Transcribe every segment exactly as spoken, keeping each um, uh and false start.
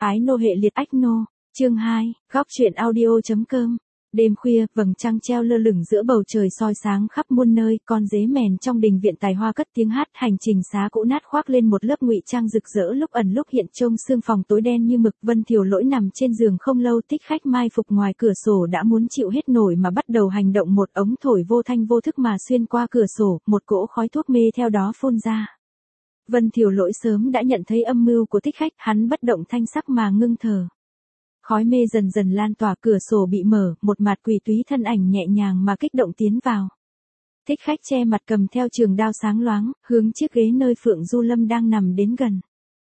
Ái nô hệ liệt ách nô, chương hai, góc truyện audio.com. Đêm khuya, vầng trăng treo lơ lửng giữa bầu trời soi sáng khắp muôn nơi, con dế mèn trong đình viện tài hoa cất tiếng hát, hành trình xá cũ nát khoác lên một lớp ngụy trang rực rỡ lúc ẩn lúc hiện trông sương phòng tối đen như mực. Vân Thiều Lỗi nằm trên giường không lâu, Thích Khách mai phục ngoài cửa sổ đã muốn chịu hết nổi mà bắt đầu hành động, một ống thổi vô thanh vô thức mà xuyên qua cửa sổ, một cỗ khói thuốc mê theo đó phun ra. Vân Thiều Lỗi sớm đã nhận thấy âm mưu của Thích Khách, hắn bất động thanh sắc mà ngưng thở. Khói mê dần dần lan tỏa, cửa sổ bị mở, một mặt quỷ túy thân ảnh nhẹ nhàng mà kích động tiến vào. Thích Khách che mặt cầm theo trường đao sáng loáng, hướng chiếc ghế nơi Phượng Du Lâm đang nằm đến gần.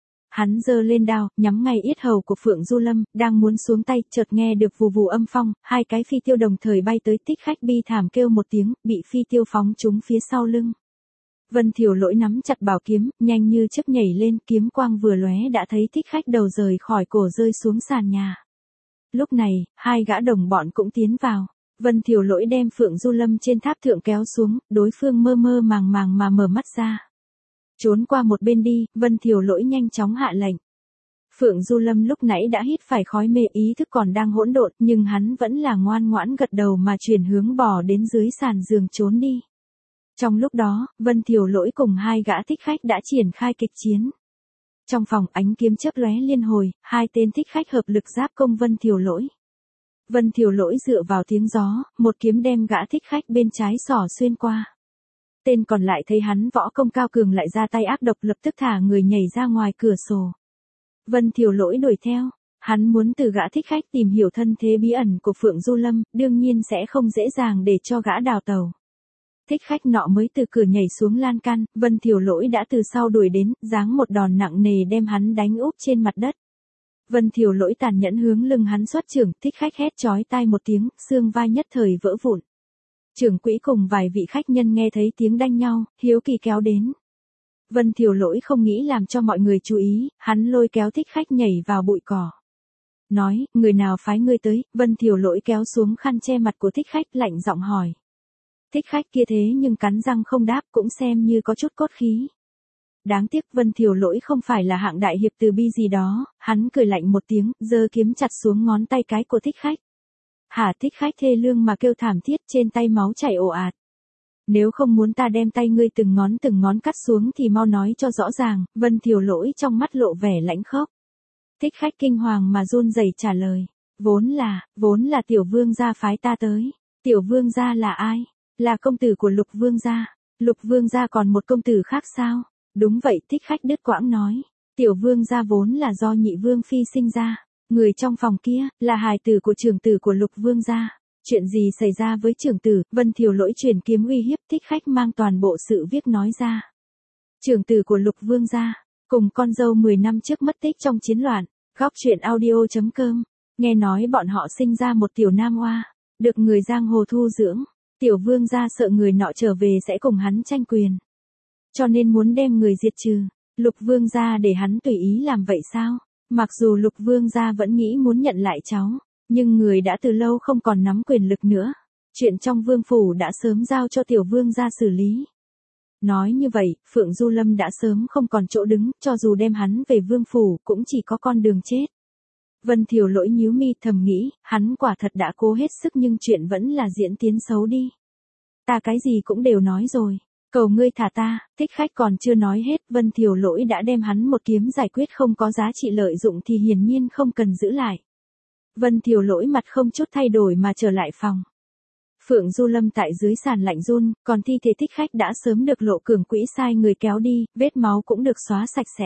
Hắn giơ lên đao, nhắm ngay yết hầu của Phượng Du Lâm, đang muốn xuống tay, chợt nghe được vù vù âm phong, hai cái phi tiêu đồng thời bay tới. Thích Khách bi thảm kêu một tiếng, bị phi tiêu phóng trúng phía sau lưng. Vân Thiều Lỗi nắm chặt bảo kiếm, nhanh như chớp nhảy lên, kiếm quang vừa lóe đã thấy Thích Khách đầu rời khỏi cổ rơi xuống sàn nhà. Lúc này, hai gã đồng bọn cũng tiến vào. Vân Thiều Lỗi đem Phượng Du Lâm trên tháp thượng kéo xuống, đối phương mơ mơ màng màng mà mở mắt ra. Trốn qua một bên đi, Vân Thiều Lỗi nhanh chóng hạ lệnh. Phượng Du Lâm lúc nãy đã hít phải khói mê, ý thức còn đang hỗn độn, nhưng hắn vẫn là ngoan ngoãn gật đầu mà chuyển hướng bò đến dưới sàn giường trốn đi. Trong lúc đó, Vân Thiều Lỗi cùng hai gã Thích Khách đã triển khai kịch chiến. Trong phòng, ánh kiếm chớp lóe liên hồi, hai tên Thích Khách hợp lực giáp công Vân Thiều Lỗi. Vân Thiều Lỗi dựa vào tiếng gió, một kiếm đem gã Thích Khách bên trái xỏ xuyên qua. Tên còn lại thấy hắn võ công cao cường lại ra tay ác độc, lập tức thả người nhảy ra ngoài cửa sổ. Vân Thiều Lỗi đuổi theo, hắn muốn từ gã Thích Khách tìm hiểu thân thế bí ẩn của Phượng Du Lâm, đương nhiên sẽ không dễ dàng để cho gã đào tẩu. Thích Khách nọ mới từ cửa nhảy xuống lan can, Vân Thiều Lỗi đã từ sau đuổi đến, giáng một đòn nặng nề đem hắn đánh úp trên mặt đất. Vân Thiều Lỗi tàn nhẫn hướng lưng hắn xuất chưởng, Thích Khách hét chói tai một tiếng, xương vai nhất thời vỡ vụn. Trưởng quỹ cùng vài vị khách nhân nghe thấy tiếng đanh nhau, hiếu kỳ kéo đến. Vân Thiều Lỗi không nghĩ làm cho mọi người chú ý, hắn lôi kéo Thích Khách nhảy vào bụi cỏ. Nói, người nào phái ngươi tới? Vân Thiều Lỗi kéo xuống khăn che mặt của Thích Khách, lạnh giọng hỏi. Thích Khách kia thế nhưng cắn răng không đáp, cũng xem như có chút cốt khí. Đáng tiếc Vân Thiều Lỗi không phải là hạng đại hiệp từ bi gì đó, hắn cười lạnh một tiếng, giơ kiếm chặt xuống ngón tay cái của Thích Khách. Hả? Thích Khách thê lương mà kêu thảm thiết, trên tay máu chảy ồ ạt. Nếu không muốn ta đem tay ngươi từng ngón từng ngón cắt xuống thì mau nói cho rõ ràng. Vân Thiều Lỗi trong mắt lộ vẻ lãnh khốc. Thích Khách kinh hoàng mà run rẩy trả lời. Vốn là, vốn là tiểu vương gia phái ta tới. Tiểu vương gia là ai? Là công tử của Lục vương gia. Lục vương gia còn một công tử khác sao? Đúng vậy, Thích Khách đứt quãng nói. Tiểu vương gia vốn là do nhị vương phi sinh ra. Người trong phòng kia, là hài tử của trưởng tử của Lục vương gia. Chuyện gì xảy ra với trưởng tử? Vân Thiều Lỗi truyền kiếm uy hiếp. Thích Khách mang toàn bộ sự việc nói ra. Trưởng tử của Lục vương gia, cùng con dâu mười năm trước mất tích trong chiến loạn. Góc truyện audio.com. Nghe nói bọn họ sinh ra một tiểu nam oa, được người giang hồ thu dưỡng. Tiểu vương gia sợ người nọ trở về sẽ cùng hắn tranh quyền, cho nên muốn đem người diệt trừ. Lục vương gia để hắn tùy ý làm vậy sao? Mặc dù Lục vương gia vẫn nghĩ muốn nhận lại cháu, nhưng người đã từ lâu không còn nắm quyền lực nữa. Chuyện trong vương phủ đã sớm giao cho tiểu vương gia xử lý. Nói như vậy, Phượng Du Lâm đã sớm không còn chỗ đứng, cho dù đem hắn về vương phủ cũng chỉ có con đường chết. Vân Thiều Lỗi nhíu mi thầm nghĩ, hắn quả thật đã cố hết sức nhưng chuyện vẫn là diễn tiến xấu đi. Ta cái gì cũng đều nói rồi, cầu ngươi thả ta. Thích Khách còn chưa nói hết, Vân Thiều Lỗi đã đem hắn một kiếm giải quyết, không có giá trị lợi dụng thì hiển nhiên không cần giữ lại. Vân Thiều Lỗi mặt không chút thay đổi mà trở lại phòng. Phượng Du Lâm tại dưới sàn lạnh run, còn thi thể Thích Khách đã sớm được Lộ Cường Quỹ sai người kéo đi, vết máu cũng được xóa sạch sẽ.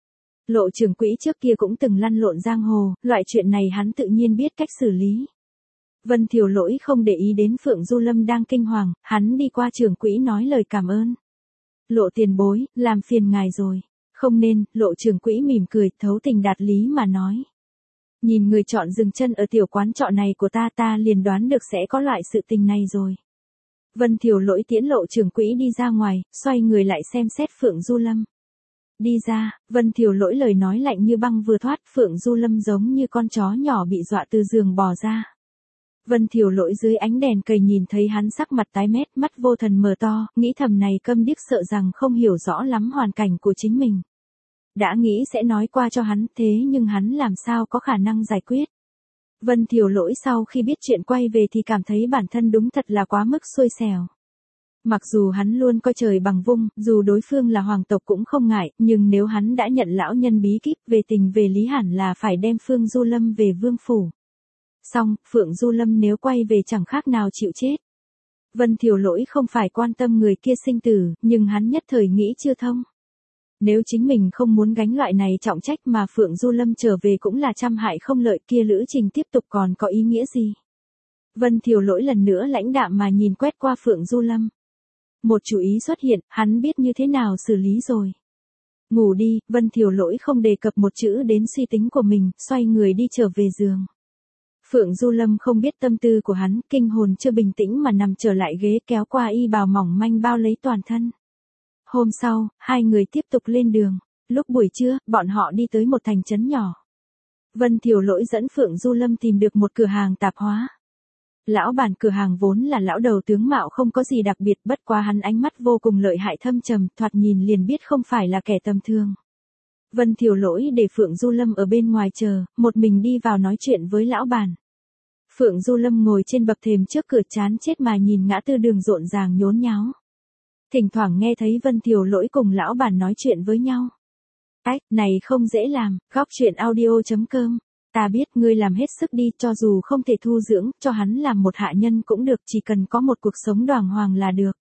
Lộ trưởng quỹ trước kia cũng từng lăn lộn giang hồ, loại chuyện này hắn tự nhiên biết cách xử lý. Vân Thiều Lỗi không để ý đến Phượng Du Lâm đang kinh hoàng, hắn đi qua trưởng quỹ nói lời cảm ơn. Lộ tiền bối, làm phiền ngài rồi. Không nên, Lộ trưởng quỹ mỉm cười, thấu tình đạt lý mà nói. Nhìn người chọn dừng chân ở tiểu quán trọ này của ta, ta liền đoán được sẽ có loại sự tình này rồi. Vân Thiều Lỗi tiễn Lộ trưởng quỹ đi ra ngoài, xoay người lại xem xét Phượng Du Lâm. Đi ra, Vân Thiều Lỗi lời nói lạnh như băng vừa thoát, Phượng Du Lâm giống như con chó nhỏ bị dọa từ giường bò ra. Vân Thiều Lỗi dưới ánh đèn cầy nhìn thấy hắn sắc mặt tái mét, mắt vô thần mờ to, nghĩ thầm này câm điếc sợ rằng không hiểu rõ lắm hoàn cảnh của chính mình. Đã nghĩ sẽ nói qua cho hắn, thế nhưng hắn làm sao có khả năng giải quyết. Vân Thiều Lỗi sau khi biết chuyện quay về thì cảm thấy bản thân đúng thật là quá mức xui xẻo. Mặc dù hắn luôn coi trời bằng vung, dù đối phương là hoàng tộc cũng không ngại, nhưng nếu hắn đã nhận lão nhân bí kíp về tình về lý hẳn là phải đem Phượng Du Lâm về vương phủ. Xong, Phượng Du Lâm nếu quay về chẳng khác nào chịu chết. Vân Thiều Lỗi không phải quan tâm người kia sinh tử, nhưng hắn nhất thời nghĩ chưa thông. Nếu chính mình không muốn gánh loại này trọng trách mà Phượng Du Lâm trở về cũng là trăm hại không lợi, kia lữ trình tiếp tục còn có ý nghĩa gì? Vân Thiều Lỗi lần nữa lãnh đạm mà nhìn quét qua Phượng Du Lâm. Một chủ ý xuất hiện, hắn biết như thế nào xử lý rồi. Ngủ đi, Vân Thiều Lỗi không đề cập một chữ đến suy tính của mình, xoay người đi trở về giường. Phượng Du Lâm không biết tâm tư của hắn, kinh hồn chưa bình tĩnh mà nằm trở lại ghế kéo qua y bào mỏng manh bao lấy toàn thân. Hôm sau, hai người tiếp tục lên đường. Lúc buổi trưa, bọn họ đi tới một thành trấn nhỏ. Vân Thiều Lỗi dẫn Phượng Du Lâm tìm được một cửa hàng tạp hóa. Lão bản cửa hàng vốn là lão đầu tướng mạo không có gì đặc biệt, bất quá hắn ánh mắt vô cùng lợi hại thâm trầm, thoạt nhìn liền biết không phải là kẻ tầm thường. Vân Thiều Lỗi để Phượng Du Lâm ở bên ngoài chờ, một mình đi vào nói chuyện với lão bản. Phượng Du Lâm ngồi trên bậc thềm trước cửa chán chết mà nhìn ngã tư đường rộn ràng nhốn nháo. Thỉnh thoảng nghe thấy Vân Thiều Lỗi cùng lão bản nói chuyện với nhau. Ách, này không dễ làm, góc chuyện audio chấm com. Ta biết ngươi làm hết sức đi, cho dù không thể thu dưỡng, cho hắn làm một hạ nhân cũng được, chỉ cần có một cuộc sống đàng hoàng là được.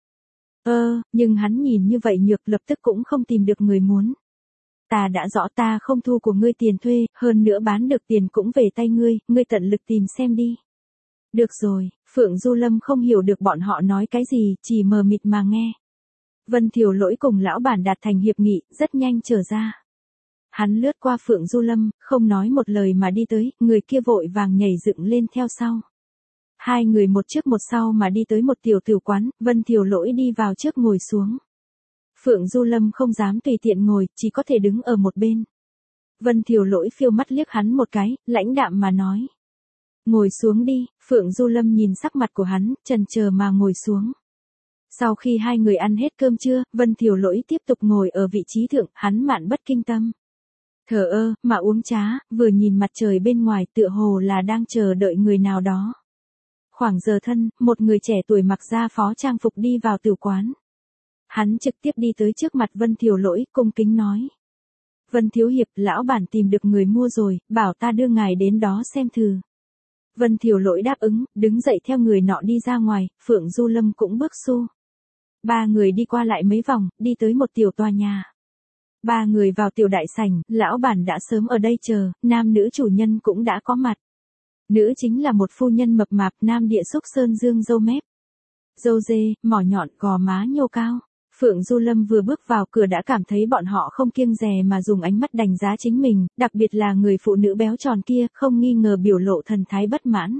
Ơ, nhưng hắn nhìn như vậy nhược lập tức cũng không tìm được người muốn. Ta đã rõ ta không thu của ngươi tiền thuê, hơn nữa bán được tiền cũng về tay ngươi, ngươi tận lực tìm xem đi. Được rồi, Phượng Du Lâm không hiểu được bọn họ nói cái gì, chỉ mờ mịt mà nghe. Vân Thiều Lỗi cùng lão bản đạt thành hiệp nghị, rất nhanh trở ra. Hắn lướt qua Phượng Du Lâm, không nói một lời mà đi tới, người kia vội vàng nhảy dựng lên theo sau. Hai người một trước một sau mà đi tới một tiểu tử quán, Vân Thiều Lỗi đi vào trước ngồi xuống. Phượng Du Lâm không dám tùy tiện ngồi, chỉ có thể đứng ở một bên. Vân Thiều Lỗi phiêu mắt liếc hắn một cái, lãnh đạm mà nói. Ngồi xuống đi, Phượng Du Lâm nhìn sắc mặt của hắn, chần chờ mà ngồi xuống. Sau khi hai người ăn hết cơm trưa, Vân Thiều Lỗi tiếp tục ngồi ở vị trí thượng, hắn mạn bất kinh tâm. Thờ ơ, mà uống trà, vừa nhìn mặt trời bên ngoài tựa hồ là đang chờ đợi người nào đó. Khoảng giờ thân, một người trẻ tuổi mặc ra phó trang phục đi vào tử quán. Hắn trực tiếp đi tới trước mặt Vân Thiều Lỗi, cung kính nói. Vân Thiếu Hiệp, lão bản tìm được người mua rồi, bảo ta đưa ngài đến đó xem thử. Vân Thiều Lỗi đáp ứng, đứng dậy theo người nọ đi ra ngoài, Phượng Du Lâm cũng bước xu. Ba người đi qua lại mấy vòng, đi tới một tiểu tòa nhà. Ba người vào tiểu đại sảnh, lão bản đã sớm ở đây chờ, nam nữ chủ nhân cũng đã có mặt. Nữ chính là một phu nhân mập mạp, nam địa xúc sơn dương râu mép. Râu dê, mỏ nhọn, gò má nhô cao. Phượng Du Lâm vừa bước vào cửa đã cảm thấy bọn họ không kiêng dè mà dùng ánh mắt đánh giá chính mình, đặc biệt là người phụ nữ béo tròn kia, không nghi ngờ biểu lộ thần thái bất mãn.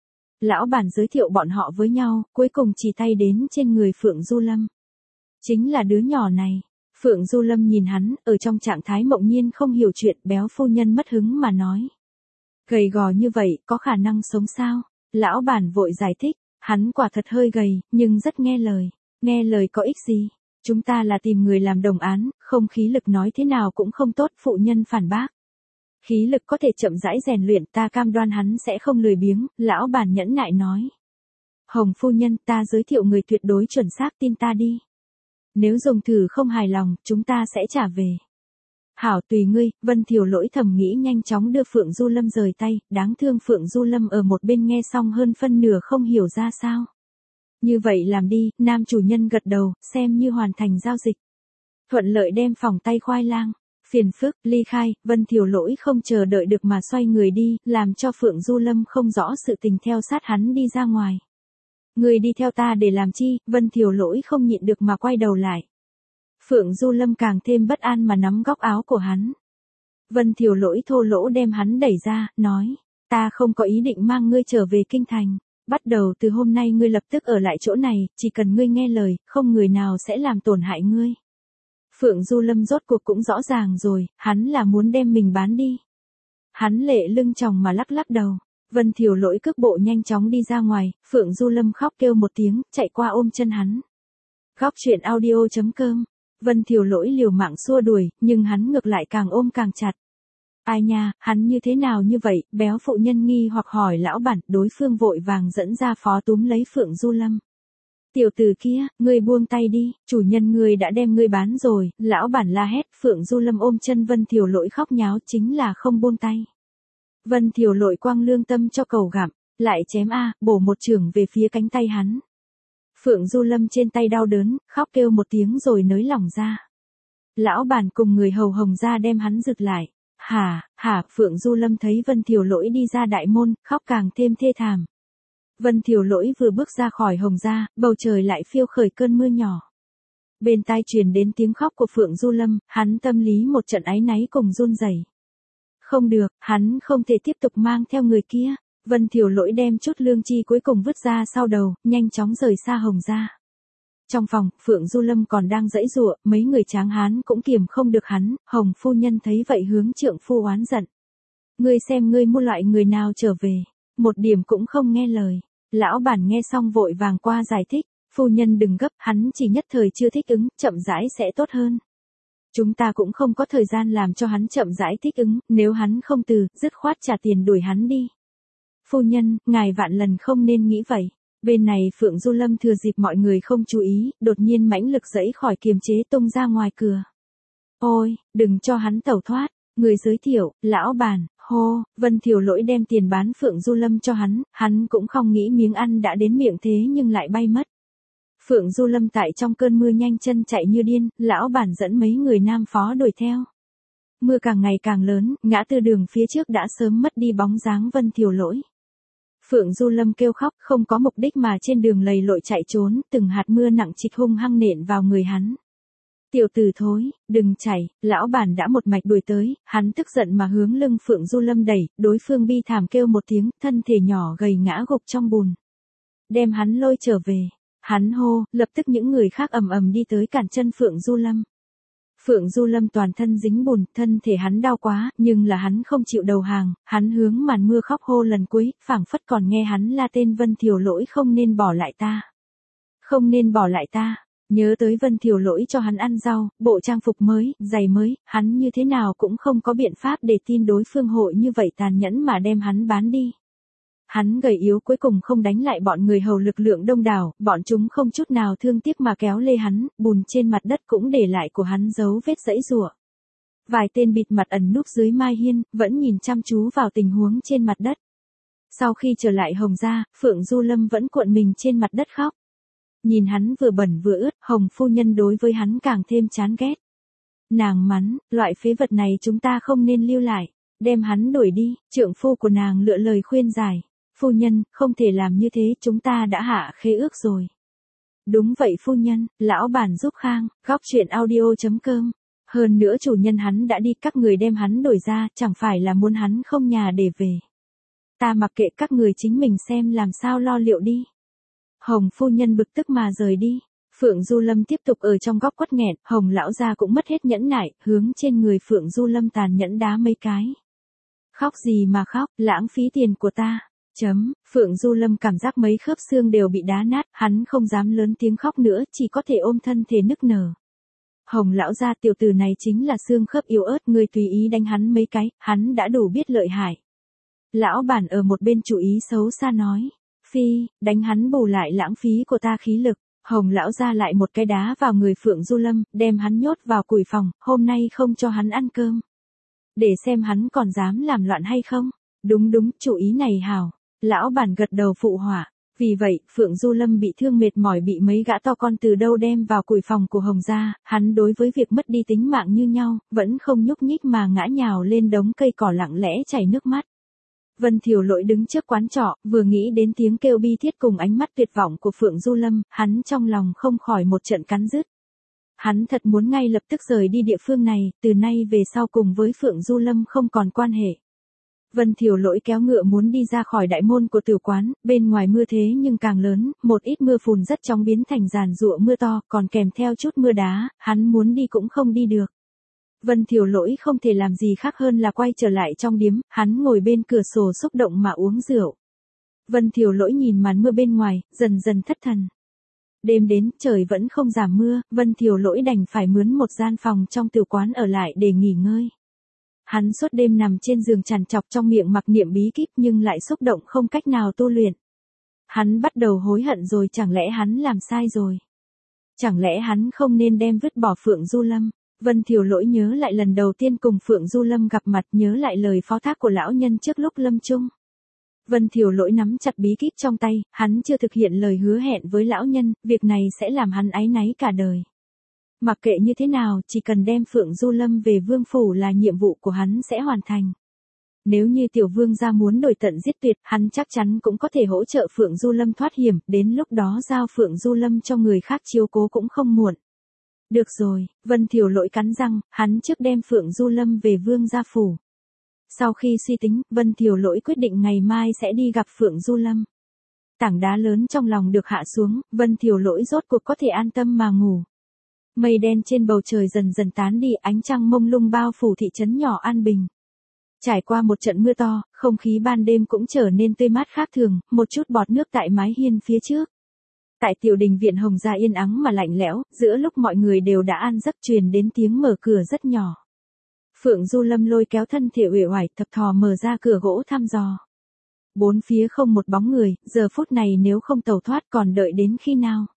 Lão bản giới thiệu bọn họ với nhau, cuối cùng chỉ tay đến trên người Phượng Du Lâm. Chính là đứa nhỏ này. Phượng Du Lâm nhìn hắn, ở trong trạng thái mộng nhiên không hiểu chuyện, béo phu nhân mất hứng mà nói. Gầy gò như vậy, có khả năng sống sao? Lão bản vội giải thích, hắn quả thật hơi gầy, nhưng rất nghe lời. Nghe lời có ích gì? Chúng ta là tìm người làm đồng án, không khí lực nói thế nào cũng không tốt, phụ nhân phản bác. Khí lực có thể chậm rãi rèn luyện, ta cam đoan hắn sẽ không lười biếng, lão bản nhẫn nại nói. Hồng phu nhân, ta giới thiệu người tuyệt đối chuẩn xác, tin ta đi. Nếu dùng thử không hài lòng, chúng ta sẽ trả về. Hảo tùy ngươi, Vân Thiều Lỗi thầm nghĩ nhanh chóng đưa Phượng Du Lâm rời tay, đáng thương Phượng Du Lâm ở một bên nghe xong hơn phân nửa không hiểu ra sao. Như vậy làm đi, nam chủ nhân gật đầu, xem như hoàn thành giao dịch. Thuận lợi đem phòng tay khoai lang. Phiền phức, ly khai, Vân Thiều Lỗi không chờ đợi được mà xoay người đi, làm cho Phượng Du Lâm không rõ sự tình theo sát hắn đi ra ngoài. Người đi theo ta để làm chi, Vân Thiều Lỗi không nhịn được mà quay đầu lại. Phượng Du Lâm càng thêm bất an mà nắm góc áo của hắn. Vân Thiều Lỗi thô lỗ đem hắn đẩy ra, nói, ta không có ý định mang ngươi trở về kinh thành. Bắt đầu từ hôm nay ngươi lập tức ở lại chỗ này, chỉ cần ngươi nghe lời, không người nào sẽ làm tổn hại ngươi. Phượng Du Lâm rốt cuộc cũng rõ ràng rồi, hắn là muốn đem mình bán đi. Hắn lệ lưng tròng mà lắc lắc đầu. Vân Thiều Lỗi cước bộ nhanh chóng đi ra ngoài, Phượng Du Lâm khóc kêu một tiếng, chạy qua ôm chân hắn. Góc chuyện audio chấm com Vân Thiều Lỗi liều mạng xua đuổi, nhưng hắn ngược lại càng ôm càng chặt. Ai nha, hắn như thế nào như vậy, béo phụ nhân nghi hoặc hỏi lão bản, đối phương vội vàng dẫn ra phó túm lấy Phượng Du Lâm. Tiểu tử kia, ngươi buông tay đi, chủ nhân ngươi đã đem ngươi bán rồi, lão bản la hét, Phượng Du Lâm ôm chân Vân Thiều Lỗi khóc nháo chính là không buông tay. Vân Thiều Lỗi quăng lương tâm cho cầu gặm, lại chém a, bổ một chưởng về phía cánh tay hắn. Phượng Du Lâm trên tay đau đớn, khóc kêu một tiếng rồi nới lỏng ra. Lão bản cùng người hầu Hồng gia đem hắn giựt lại. Hả, hả, Phượng Du Lâm thấy Vân Thiều Lỗi đi ra đại môn, khóc càng thêm thê thảm. Vân Thiều Lỗi vừa bước ra khỏi Hồng gia, bầu trời lại phiêu khởi cơn mưa nhỏ. Bên tai truyền đến tiếng khóc của Phượng Du Lâm, hắn tâm lý một trận áy náy cùng run rẩy. Không được, hắn không thể tiếp tục mang theo người kia. Vân Thiều Lỗi đem chút lương chi cuối cùng vứt ra sau đầu, nhanh chóng rời xa Hồng gia. Trong phòng, Phượng Du Lâm còn đang giãy giụa, mấy người tráng hán cũng kiềm không được hắn, Hồng phu nhân thấy vậy hướng trượng phu oán giận. Ngươi xem ngươi mua loại người nào trở về, một điểm cũng không nghe lời. Lão bản nghe xong vội vàng qua giải thích, phu nhân đừng gấp, hắn chỉ nhất thời chưa thích ứng, chậm rãi sẽ tốt hơn. Chúng ta cũng không có thời gian làm cho hắn chậm rãi thích ứng, nếu hắn không từ, dứt khoát trả tiền đuổi hắn đi. Phu nhân, ngài vạn lần không nên nghĩ vậy. Bên này Phượng Du Lâm thừa dịp mọi người không chú ý, đột nhiên mãnh lực giãy khỏi kiềm chế tung ra ngoài cửa. Ôi, đừng cho hắn tẩu thoát, người giới thiệu, lão bản, hô, Vân Thiều Lỗi đem tiền bán Phượng Du Lâm cho hắn, hắn cũng không nghĩ miếng ăn đã đến miệng thế nhưng lại bay mất. Phượng Du Lâm tại trong cơn mưa nhanh chân chạy như điên, lão bản dẫn mấy người nam phó đuổi theo. Mưa càng ngày càng lớn, ngã tư đường phía trước đã sớm mất đi bóng dáng Vân Thiều Lỗi. Phượng Du Lâm kêu khóc, không có mục đích mà trên đường lầy lội chạy trốn, từng hạt mưa nặng trịch hung hăng nện vào người hắn. Tiểu tử thối, đừng chạy, lão bản đã một mạch đuổi tới, hắn tức giận mà hướng lưng Phượng Du Lâm đẩy, đối phương bi thảm kêu một tiếng, thân thể nhỏ gầy ngã gục trong bùn. Đem hắn lôi trở về, hắn hô, lập tức những người khác ầm ầm đi tới cản chân Phượng Du Lâm. Phượng Du Lâm toàn thân dính bùn, thân thể hắn đau quá, nhưng là hắn không chịu đầu hàng, hắn hướng màn mưa khóc hô lần cuối, phảng phất còn nghe hắn la tên Vân Thiều Lỗi không nên bỏ lại ta. Không nên bỏ lại ta, nhớ tới Vân Thiều Lỗi cho hắn ăn rau, bộ trang phục mới, giày mới, hắn như thế nào cũng không có biện pháp để tin đối phương hội như vậy tàn nhẫn mà đem hắn bán đi. Hắn gầy yếu cuối cùng không đánh lại bọn người hầu lực lượng đông đảo, bọn chúng không chút nào thương tiếc mà kéo lê hắn, bùn trên mặt đất cũng để lại của hắn dấu vết giãy giụa. Vài tên bịt mặt ẩn núp dưới mai hiên, vẫn nhìn chăm chú vào tình huống trên mặt đất. Sau khi trở lại Hồng gia, Phượng Du Lâm vẫn cuộn mình trên mặt đất khóc. Nhìn hắn vừa bẩn vừa ướt, Hồng phu nhân đối với hắn càng thêm chán ghét. Nàng mắng, loại phế vật này chúng ta không nên lưu lại, đem hắn đuổi đi, trượng phu của nàng lựa lời khuyên giải. Phu nhân, không thể làm như thế, chúng ta đã hạ khế ước rồi. Đúng vậy phu nhân, lão bản giúp khang, góc chuyện audio chấm com. Hơn nữa chủ nhân hắn đã đi, các người đem hắn đổi ra, chẳng phải là muốn hắn không nhà để về. Ta mặc kệ các người chính mình xem làm sao lo liệu đi. Hồng phu nhân bực tức mà rời đi. Phượng Du Lâm tiếp tục ở trong góc quất nghẹn, Hồng lão gia cũng mất hết nhẫn nại, hướng trên người Phượng Du Lâm tàn nhẫn đá mấy cái. Khóc gì mà khóc, lãng phí tiền của ta. Chấm, Phượng Du Lâm cảm giác mấy khớp xương đều bị đá nát, hắn không dám lớn tiếng khóc nữa, chỉ có thể ôm thân thể nức nở. Hồng lão gia, tiểu tử này chính là xương khớp yếu ớt, người tùy ý đánh hắn mấy cái, hắn đã đủ biết lợi hại. Lão bản ở một bên chủ ý xấu xa nói, phi, đánh hắn bù lại lãng phí của ta khí lực. Hồng lão gia lại một cái đá vào người Phượng Du Lâm, đem hắn nhốt vào củi phòng, hôm nay không cho hắn ăn cơm. Để xem hắn còn dám làm loạn hay không. Đúng đúng, chủ ý này hào. Lão bản gật đầu phụ họa. Vì vậy, Phượng Du Lâm bị thương mệt mỏi bị mấy gã to con từ đâu đem vào củi phòng của Hồng gia, hắn đối với việc mất đi tính mạng như nhau, vẫn không nhúc nhích mà ngã nhào lên đống cây cỏ lặng lẽ chảy nước mắt. Vân Thiều Lỗi đứng trước quán trọ, vừa nghĩ đến tiếng kêu bi thiết cùng ánh mắt tuyệt vọng của Phượng Du Lâm, hắn trong lòng không khỏi một trận cắn rứt. Hắn thật muốn ngay lập tức rời đi địa phương này, từ nay về sau cùng với Phượng Du Lâm không còn quan hệ. Vân Thiều Lỗi kéo ngựa muốn đi ra khỏi đại môn của tử quán, bên ngoài mưa thế nhưng càng lớn, một ít mưa phùn rất chóng biến thành giàn giụa mưa to, còn kèm theo chút mưa đá, hắn muốn đi cũng không đi được. Vân Thiều Lỗi không thể làm gì khác hơn là quay trở lại trong điếm, hắn ngồi bên cửa sổ xúc động mà uống rượu. Vân Thiều Lỗi nhìn màn mưa bên ngoài, dần dần thất thần. Đêm đến, trời vẫn không giảm mưa, Vân Thiều Lỗi đành phải mướn một gian phòng trong tiểu quán ở lại để nghỉ ngơi. Hắn suốt đêm nằm trên giường trằn trọc trong miệng mặc niệm bí kíp nhưng lại xúc động không cách nào tu luyện. Hắn bắt đầu hối hận rồi, chẳng lẽ hắn làm sai rồi? Chẳng lẽ hắn không nên đem vứt bỏ Phượng Du Lâm? Vân Thiều Lỗi nhớ lại lần đầu tiên cùng Phượng Du Lâm gặp mặt, nhớ lại lời phó thác của lão nhân trước lúc lâm chung. Vân Thiều Lỗi nắm chặt bí kíp trong tay, hắn chưa thực hiện lời hứa hẹn với lão nhân, việc này sẽ làm hắn áy náy cả đời. Mặc kệ như thế nào, chỉ cần đem Phượng Du Lâm về vương phủ là nhiệm vụ của hắn sẽ hoàn thành. Nếu như tiểu vương gia muốn đổi tận giết tuyệt, hắn chắc chắn cũng có thể hỗ trợ Phượng Du Lâm thoát hiểm, đến lúc đó giao Phượng Du Lâm cho người khác chiếu cố cũng không muộn. Được rồi, Vân Thiều Lỗi cắn răng, hắn trước đem Phượng Du Lâm về vương gia phủ. Sau khi suy tính, Vân Thiều Lỗi quyết định ngày mai sẽ đi gặp Phượng Du Lâm. Tảng đá lớn trong lòng được hạ xuống, Vân Thiều Lỗi rốt cuộc có thể an tâm mà ngủ. Mây đen trên bầu trời dần dần tán đi, ánh trăng mông lung bao phủ thị trấn nhỏ An Bình. Trải qua một trận mưa to, không khí ban đêm cũng trở nên tươi mát khác thường, một chút bọt nước tại mái hiên phía trước. Tại tiểu đình viện Hồng gia yên ắng mà lạnh lẽo, giữa lúc mọi người đều đã an giấc truyền đến tiếng mở cửa rất nhỏ. Phượng Du Lâm lôi kéo thân thể uể oải thập thò mở ra cửa gỗ thăm dò. Bốn phía không một bóng người, giờ phút này nếu không tẩu thoát còn đợi đến khi nào?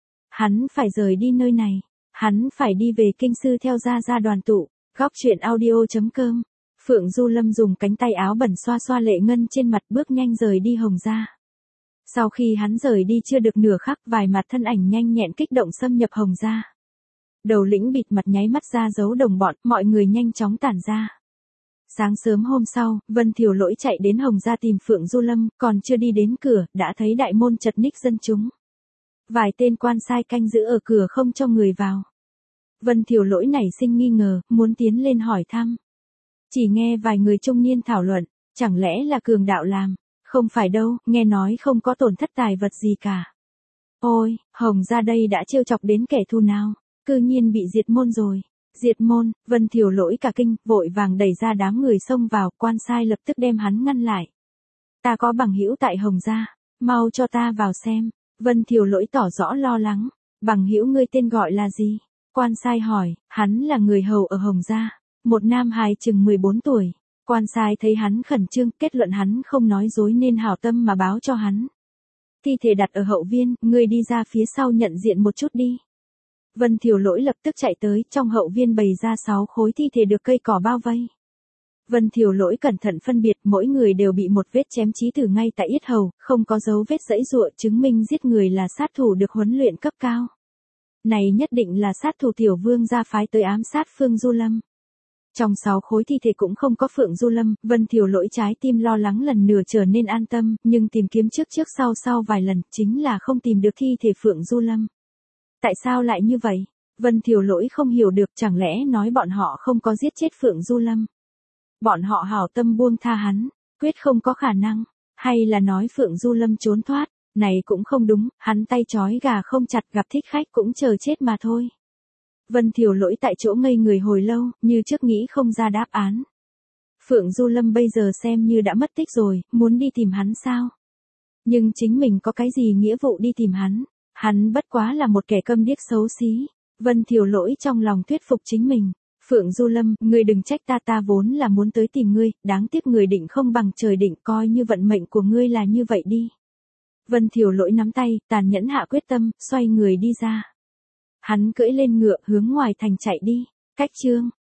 Hắn phải rời đi nơi này, hắn phải đi về kinh sư theo gia gia đoàn tụ. Góc truyện audio chấm com. Phượng Du Lâm dùng cánh tay áo bẩn xoa xoa lệ ngân trên mặt, bước nhanh rời đi Hồng gia. Sau khi hắn rời đi chưa được nửa khắc, vài mặt thân ảnh nhanh nhẹn kích động xâm nhập Hồng gia. Đầu lĩnh bịt mặt nháy mắt ra giấu đồng bọn, mọi người nhanh chóng tản ra. Sáng sớm hôm sau, Vân Thiều Lỗi chạy đến Hồng gia tìm Phượng Du Lâm, còn chưa đi đến cửa, đã thấy đại môn chật ních dân chúng. Vài tên quan sai canh giữ ở cửa không cho người vào. Vân Thiều Lỗi nảy sinh nghi ngờ, muốn tiến lên hỏi thăm. Chỉ nghe vài người trung niên thảo luận, chẳng lẽ là cường đạo làm? Không phải đâu, nghe nói không có tổn thất tài vật gì cả. Ôi, Hồng gia đây đã trêu chọc đến kẻ thù nào? Cư nhiên bị diệt môn rồi. Diệt môn, Vân Thiều Lỗi cả kinh, vội vàng đẩy ra đám người xông vào, quan sai lập tức đem hắn ngăn lại. Ta có bằng hữu tại Hồng gia, mau cho ta vào xem. Vân Thiều Lỗi tỏ rõ lo lắng. Bằng hữu ngươi tên gọi là gì? Quan sai hỏi, hắn là người hầu ở Hồng gia, một nam hài chừng mười bốn tuổi. Quan sai thấy hắn khẩn trương, kết luận hắn không nói dối nên hảo tâm mà báo cho hắn. Thi thể đặt ở hậu viên, ngươi đi ra phía sau nhận diện một chút đi. Vân Thiều Lỗi lập tức chạy tới, trong hậu viên bày ra sáu khối thi thể được cây cỏ bao vây. Vân Thiều Lỗi cẩn thận phân biệt, mỗi người đều bị một vết chém chí tử ngay tại yết hầu, không có dấu vết giãy giụa, chứng minh giết người là sát thủ được huấn luyện cấp cao. Này nhất định là sát thủ tiểu vương gia phái tới ám sát Phượng Du Lâm. Trong sáu khối thi thể cũng không có Phượng Du Lâm, Vân Thiều Lỗi trái tim lo lắng lần nửa trở nên an tâm, nhưng tìm kiếm trước trước sau sau vài lần, chính là không tìm được thi thể Phượng Du Lâm. Tại sao lại như vậy? Vân Thiều Lỗi không hiểu được, chẳng lẽ nói bọn họ không có giết chết Phượng Du Lâm? Bọn họ hảo tâm buông tha hắn, quyết không có khả năng, hay là nói Phượng Du Lâm trốn thoát? Này cũng không đúng, hắn tay trói gà không chặt, gặp thích khách cũng chờ chết mà thôi. Vân Thiều Lỗi tại chỗ ngây người hồi lâu, như trước nghĩ không ra đáp án. Phượng Du Lâm bây giờ xem như đã mất tích rồi, muốn đi tìm hắn sao? Nhưng chính mình có cái gì nghĩa vụ đi tìm hắn? Hắn bất quá là một kẻ câm điếc xấu xí. Vân Thiều Lỗi trong lòng thuyết phục chính mình. Phượng Du Lâm, ngươi đừng trách ta, ta vốn là muốn tới tìm ngươi, đáng tiếc người định không bằng trời định, coi như vận mệnh của ngươi là như vậy đi. Vân Thiều Lỗi nắm tay, tàn nhẫn hạ quyết tâm, xoay người đi ra. Hắn cưỡi lên ngựa, hướng ngoài thành chạy đi. Cách chương